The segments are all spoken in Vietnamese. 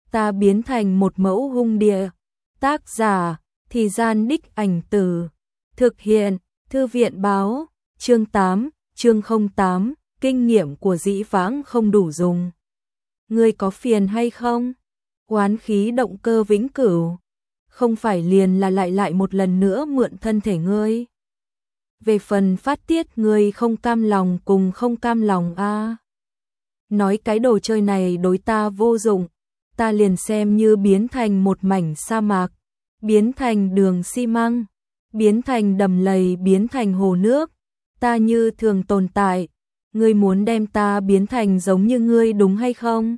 ta biến thành một mẫu hung địa. Tác giả, Thì Gian Đích Ảnh Từ. Thực hiện, Thư viện báo, chương 8, chương 08, kinh nghiệm của dĩ vãng không đủ dùng. Ngươi có phiền hay không? Oán khí động cơ vĩnh cửu. Không phải liền là lại một lần nữa mượn thân thể ngươi. Về phần phát tiết ngươi không cam lòng cùng không cam lòng a. Nói cái đồ chơi này đối ta vô dụng, ta liền xem như biến thành một mảnh sa mạc, biến thành đường xi măng, biến thành đầm lầy, biến thành hồ nước, ta như thường tồn tại, ngươi muốn đem ta biến thành giống như ngươi đúng hay không?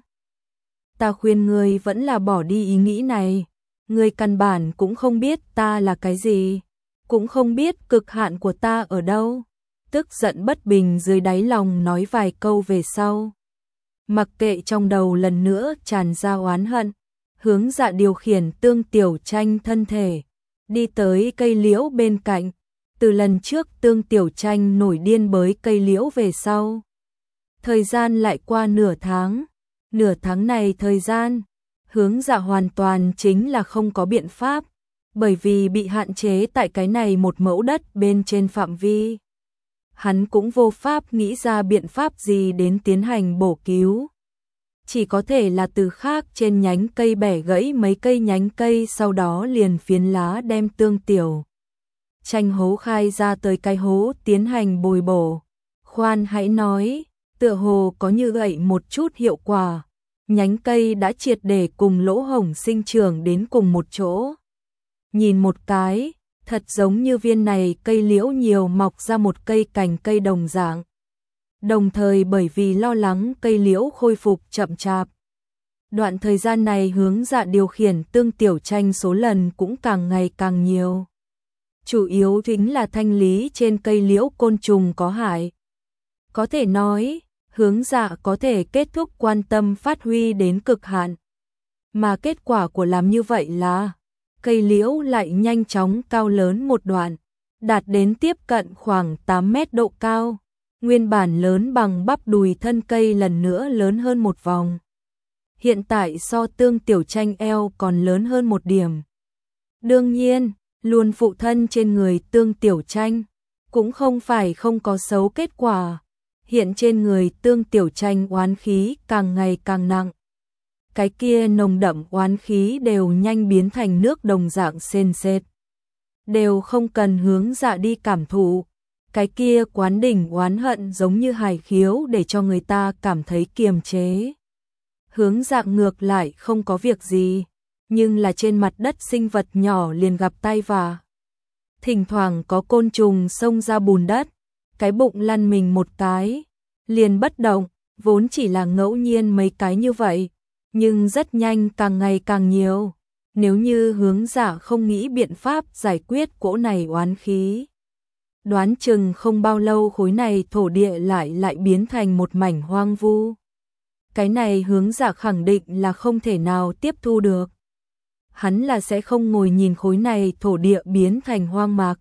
Ta khuyên ngươi vẫn là bỏ đi ý nghĩ này, ngươi căn bản cũng không biết ta là cái gì, cũng không biết cực hạn của ta ở đâu. Tức giận bất bình dưới đáy lòng nói vài câu về sau. Mặc kệ trong đầu lần nữa tràn ra oán hận, Hướng Dạ điều khiển Tương Tiểu Tranh thân thể, đi tới cây liễu bên cạnh. Từ lần trước Tương Tiểu Tranh nổi điên bới cây liễu về sau. Thời gian lại qua nửa tháng này thời gian, Hướng Dạ hoàn toàn chính là không có biện pháp, bởi vì bị hạn chế tại cái này một mẫu đất bên trên phạm vi. Hắn cũng vô pháp nghĩ ra biện pháp gì đến tiến hành bổ cứu. Chỉ có thể là từ khác trên nhánh cây bẻ gãy mấy cây nhánh cây, sau đó liền phiến lá đem Tương Tiểu Tranh hố khai ra tới cái hố tiến hành bồi bổ. Khoan hãy nói, tựa hồ có như vậy một chút hiệu quả. Nhánh cây đã triệt để cùng lỗ hổng sinh trưởng đến cùng một chỗ. Nhìn một cái, thật giống như viên này cây liễu nhiều mọc ra một cây cành cây đồng dạng. Đồng thời bởi vì lo lắng cây liễu khôi phục chậm chạp. Đoạn thời gian này Hướng Dạ điều khiển Tương Tiểu Tranh số lần cũng càng ngày càng nhiều. Chủ yếu chính là thanh lý trên cây liễu côn trùng có hại. Có thể nói, Hướng Dạ có thể kết thúc quan tâm phát huy đến cực hạn. Mà kết quả của làm như vậy là cây liễu lại nhanh chóng cao lớn một đoạn, đạt đến tiếp cận khoảng 8 mét độ cao. Nguyên bản lớn bằng bắp đùi thân cây lần nữa lớn hơn một vòng. Hiện tại so Tương Tiểu Tranh eo còn lớn hơn một điểm. Đương nhiên, luôn phụ thân trên người Tương Tiểu Tranh, cũng không phải không có xấu kết quả. Hiện trên người Tương Tiểu Tranh oán khí càng ngày càng nặng. Cái kia nồng đậm oán khí đều nhanh biến thành nước đồng dạng sền sệt. Đều không cần Hướng Dạ đi cảm thụ. Cái kia quán đỉnh oán hận giống như hải khiếu để cho người ta cảm thấy kiềm chế. Hướng Dạ ngược lại không có việc gì, nhưng là trên mặt đất sinh vật nhỏ liền gặp tai vạ. Thỉnh thoảng có côn trùng xông ra bùn đất, cái bụng lăn mình một cái, liền bất động, vốn chỉ là ngẫu nhiên mấy cái như vậy, nhưng rất nhanh càng ngày càng nhiều. Nếu như Hướng Dạ không nghĩ biện pháp giải quyết cỗ này oán khí, đoán chừng không bao lâu khối này thổ địa lại biến thành một mảnh hoang vu. Cái này Hướng Dạ khẳng định là không thể nào tiếp thu được. Hắn là sẽ không ngồi nhìn khối này thổ địa biến thành hoang mạc.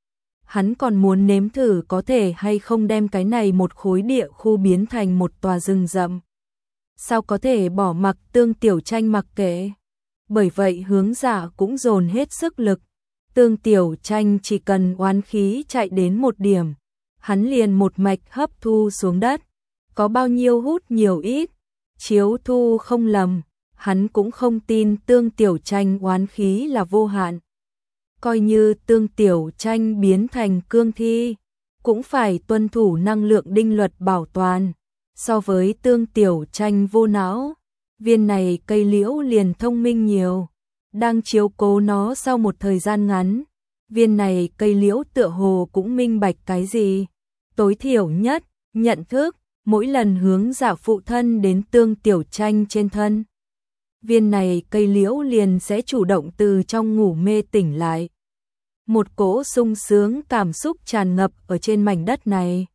Hắn còn muốn nếm thử có thể hay không đem cái này một khối địa khu biến thành một tòa rừng rậm. Sao có thể bỏ mặc Tương Tiểu Tranh mặc kệ? Bởi vậy Hướng Dạ cũng dồn hết sức lực. Tương Tiểu Tranh chỉ cần oán khí chạy đến một điểm, hắn liền một mạch hấp thu xuống đất. Có bao nhiêu hút nhiều ít, chiếu thu không lầm, hắn cũng không tin Tương Tiểu Tranh oán khí là vô hạn. Coi như Tương Tiểu Tranh biến thành cương thi, cũng phải tuân thủ năng lượng đinh luật bảo toàn. So với Tương Tiểu Tranh vô não, viên này cây liễu liền thông minh nhiều. Đang chiếu cố nó sau một thời gian ngắn, viên này cây liễu tựa hồ cũng minh bạch cái gì. Tối thiểu nhất, nhận thức, mỗi lần Hướng Dạ phụ thân đến Tương Tiểu Tranh trên thân, viên này cây liễu liền sẽ chủ động từ trong ngủ mê tỉnh lại. Một cỗ sung sướng cảm xúc tràn ngập ở trên mảnh đất này.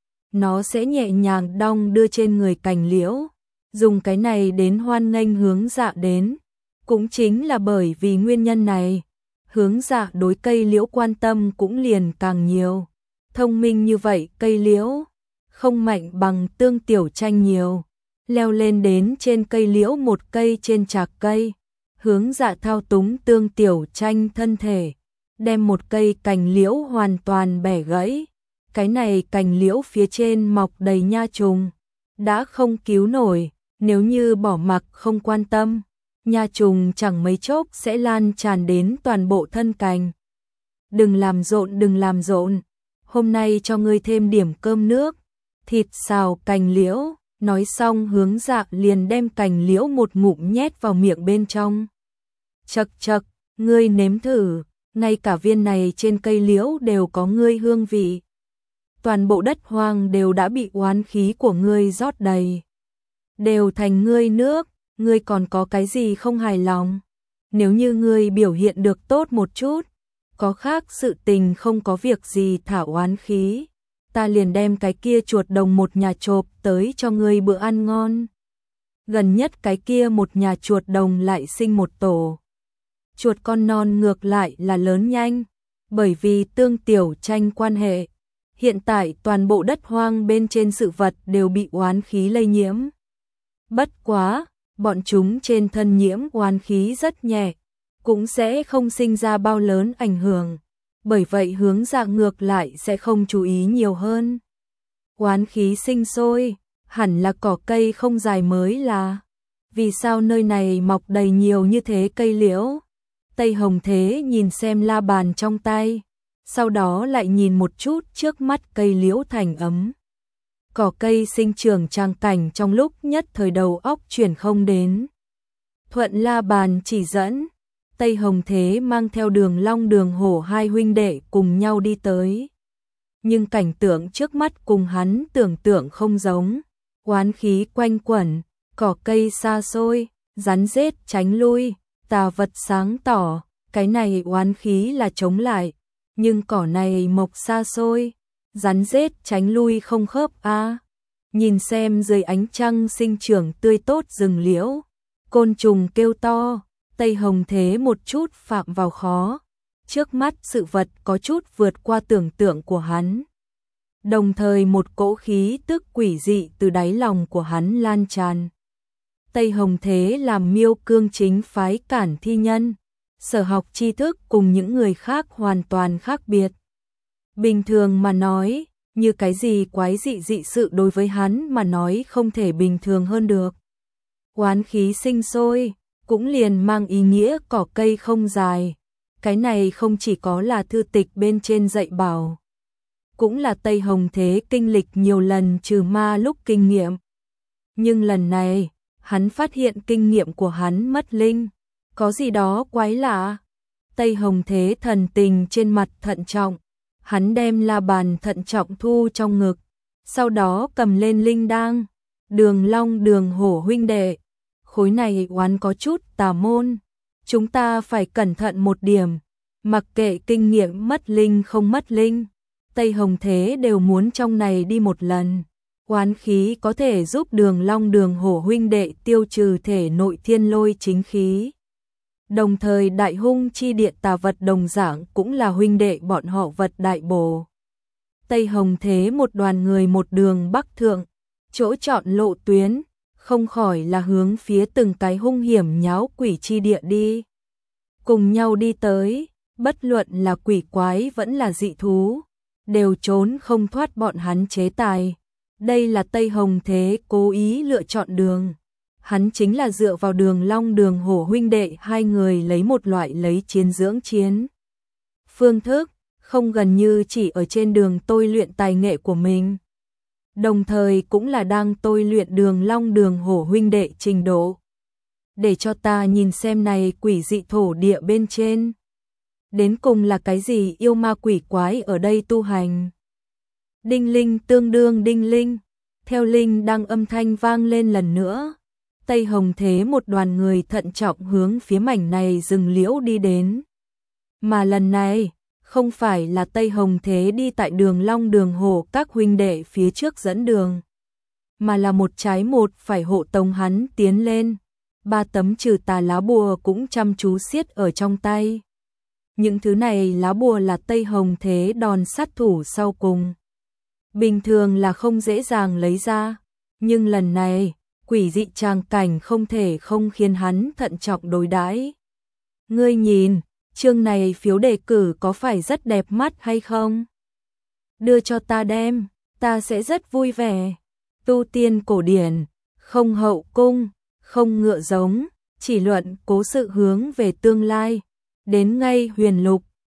Nó sẽ nhẹ nhàng đong đưa trên người cành liễu, dùng cái này đến hoan nghênh Hướng Dạ đến. Cũng chính là bởi vì nguyên nhân này, Hướng Dạ đối cây liễu quan tâm cũng liền càng nhiều. Thông minh như vậy cây liễu, không mạnh bằng Tương Tiểu Tranh nhiều. leo lên đến trên cây liễu một cây trên trạc cây, hướng Dạ thao túng Tương Tiểu Tranh thân thể, đem một cây cành liễu hoàn toàn bẻ gãy. Cái này cành liễu phía trên mọc đầy nha trùng, đã không cứu nổi, nếu như bỏ mặc không quan tâm, nha trùng chẳng mấy chốc sẽ lan tràn đến toàn bộ thân cành. Đừng làm rộn, hôm nay cho ngươi thêm điểm cơm nước, thịt xào cành liễu, nói xong hướng Dạ liền đem cành liễu một ngụm nhét vào miệng bên trong. Chậc chậc, ngươi nếm thử, ngay cả viên này trên cây liễu đều có ngươi hương vị. Toàn bộ đất hoang đều đã bị oán khí của ngươi rót đầy, đều thành ngươi nước, ngươi còn có cái gì không hài lòng? Nếu như ngươi biểu hiện được tốt một chút, có khác sự tình không có việc gì thả oán khí, ta liền đem cái kia chuột đồng một nhà chộp tới cho ngươi bữa ăn ngon. Gần nhất cái kia một nhà chuột đồng lại sinh một tổ. Chuột con non ngược lại là lớn nhanh, bởi vì Tương Tiểu Tranh quan hệ. Hiện tại toàn bộ đất hoang bên trên sự vật đều bị oán khí lây nhiễm. Bất quá, bọn chúng trên thân nhiễm oán khí rất nhẹ, cũng sẽ không sinh ra bao lớn ảnh hưởng. Bởi vậy hướng Dạ ngược lại sẽ không chú ý nhiều hơn. Oán khí sinh sôi, hẳn là cỏ cây không dài mới là. Vì sao nơi này mọc đầy nhiều như thế cây liễu? Tây Hồng Thế nhìn xem la bàn trong tay, sau đó lại nhìn một chút trước mắt cây liễu thành ấm. Cỏ cây sinh trưởng tràng cảnh trong lúc nhất thời đầu óc chuyển không đến. Thuận la bàn chỉ dẫn, Tây Hồng Thế mang theo Đường Long Đường Hổ hai huynh đệ cùng nhau đi tới. Nhưng cảnh tượng trước mắt cùng hắn tưởng tượng không giống, oán khí quanh quẩn, cỏ cây xa xôi, rắn rết tránh lui, tà vật sáng tỏ, cái này oán khí là chống lại, nhưng cỏ này mọc xa xôi, rắn rết tránh lui không khớp a. Nhìn xem dưới ánh trăng sinh trưởng tươi tốt rừng liễu, côn trùng kêu to, Tây Hồng Thế một chút phạm vào khó, trước mắt sự vật có chút vượt qua tưởng tượng của hắn. Đồng thời một cỗ khí tức quỷ dị từ đáy lòng của hắn lan tràn. Tây Hồng Thế làm Miêu Cương chính phái cản thi nhân, sở học tri thức cùng những người khác hoàn toàn khác biệt. Bình thường mà nói, như cái gì quái dị dị sự đối với hắn mà nói không thể bình thường hơn được. Oán khí sinh sôi, cũng liền mang ý nghĩa cỏ cây không dài. Cái này không chỉ có là thư tịch bên trên dạy bảo, cũng là Tây Hồng Thế kinh lịch nhiều lần trừ ma lúc kinh nghiệm. Nhưng lần này, hắn phát hiện kinh nghiệm của hắn mất linh, có gì đó quái lạ. Tây Hồng Thế thần tình trên mặt thận trọng, hắn đem la bàn thận trọng thu trong ngực, sau đó cầm lên linh đăng. Đường Long Đường Hổ huynh đệ, khối này oán có chút tà môn, chúng ta phải cẩn thận một điểm, mặc kệ kinh nghiệm mất linh không mất linh, Tây Hồng Thế đều muốn trong này đi một lần. Oán khí có thể giúp Đường Long Đường Hổ huynh đệ tiêu trừ thể nội thiên lôi chính khí. Đồng thời đại hung chi điện tà vật đồng dạng cũng là huynh đệ bọn họ vật đại bổ. Tây Hồng Thế một đoàn người một đường bắc thượng, chỗ chọn lộ tuyến, không khỏi là hướng phía từng cái hung hiểm nháo quỷ chi địa đi. Cùng nhau đi tới, bất luận là quỷ quái vẫn là dị thú, đều trốn không thoát bọn hắn chế tài. Đây là Tây Hồng Thế cố ý lựa chọn đường. Hắn chính là dựa vào Đường Long Đường Hổ huynh đệ hai người lấy một loại lấy chiến dưỡng chiến phương thức, không gần như chỉ ở trên đường tôi luyện tài nghệ của mình. Đồng thời cũng là đang tôi luyện Đường Long Đường Hổ huynh đệ trình độ. Để cho ta nhìn xem này quỷ dị thổ địa bên trên. Đến cùng là cái gì yêu ma quỷ quái ở đây tu hành. Đinh linh tương đương đinh linh, theo linh đang âm thanh vang lên lần nữa. Tây Hồng Thế một đoàn người thận trọng hướng phía mảnh này rừng liễu đi đến. Mà lần này, không phải là Tây Hồng Thế đi tại Đường Long Đường Hổ các huynh đệ phía trước dẫn đường, mà là một trái một phải hộ tống hắn tiến lên. 3 tấm trừ tà lá bùa cũng chăm chú siết ở trong tay. Những thứ này lá bùa là Tây Hồng Thế đòn sát thủ sau cùng. Bình thường là không dễ dàng lấy ra, nhưng lần này, quỷ dị tràng cảnh không thể không khiến hắn thận trọng đối đãi. Ngươi nhìn, chương này phiếu đề cử có phải rất đẹp mắt hay không? Đưa cho ta đem, ta sẽ rất vui vẻ. Tu tiên cổ điển, không hậu cung, không ngựa giống, chỉ luận cố sự hướng về tương lai. Đến ngay huyền lục,